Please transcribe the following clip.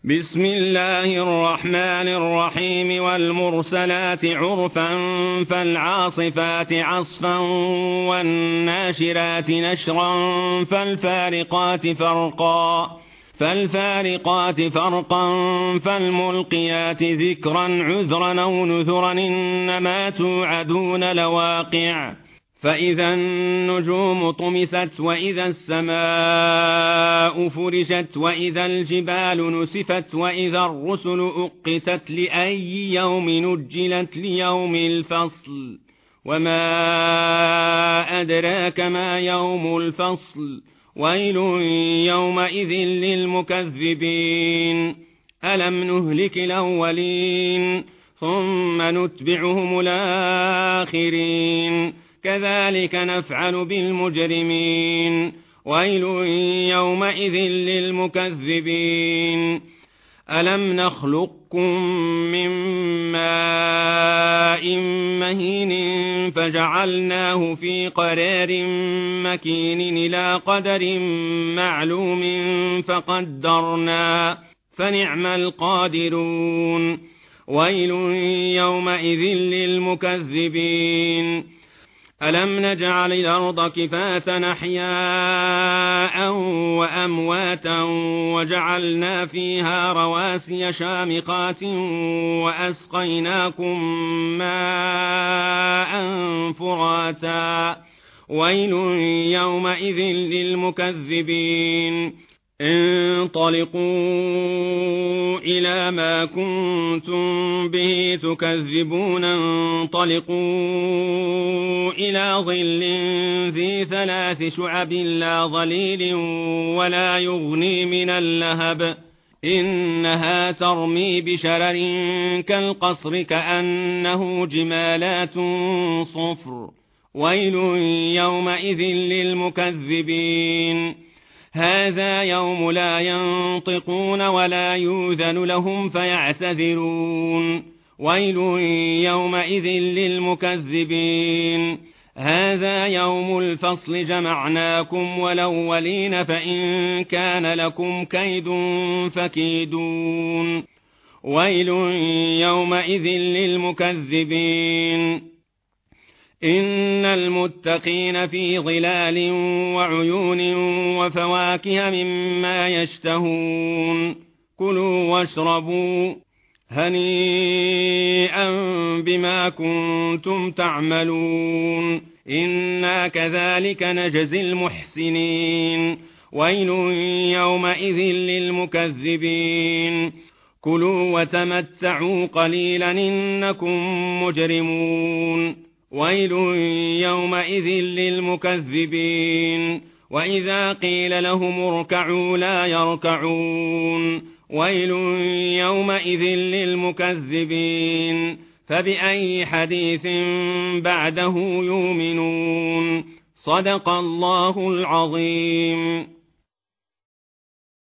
بسم الله الرحمن الرحيم والمرسلات عرفا فالعاصفات عصفا والناشرات نشرا فالفارقات فرقا فالملقيات ذكرا عذرا أو نذرا إنما توعدون لواقع فإذا النجوم طمست وإذا السماء فرجت وإذا الجبال نسفت وإذا الرسل أقتت لأي يوم نجلت ليوم الفصل وما أدراك ما يوم الفصل ويل يومئذ للمكذبين ألم نهلك الأولين ثم نتبعهم الآخرين كذلك نفعل بالمجرمين ويل يومئذ للمكذبين ألم نخلقكم من ماء مهين فجعلناه في قرار مكين إلى قدر معلوم فقدرنا فنعم القادرون ويل يومئذ للمكذبين ألم نجعل الأرض كفاة أحياء وأمواتا وجعلنا فيها رواسي شامخات وأسقيناكم ماء فراتا ويل يومئذ للمكذبين انطلقوا إلى ما كنتم به تكذبون انطلقوا إلى ظل ذي 3 شعب لا ظليل ولا يغني من اللهب إنها ترمي بشرر كالقصر كأنه جمالات صفر ويل يومئذ للمكذبين هذا يوم لا ينطقون ولا يؤذن لهم فيعتذرون ويل يومئذ للمكذبين هذا يوم الفصل جمعناكم والأولين فإن كان لكم كيد فكيدون ويل يومئذ للمكذبين إن المتقين في ظلال وعيون وفواكه مما يشتهون كلوا واشربوا هنيئا بما كنتم تعملون إنا كذلك نجزي المحسنين ويل يومئذ للمكذبين كلوا وتمتعوا قليلا إنكم مجرمون ويل يومئذ للمكذبين وإذا قيل لهم اركعوا لا يركعون ويل يومئذ للمكذبين فبأي حديث بعده يؤمنون صدق الله العظيم.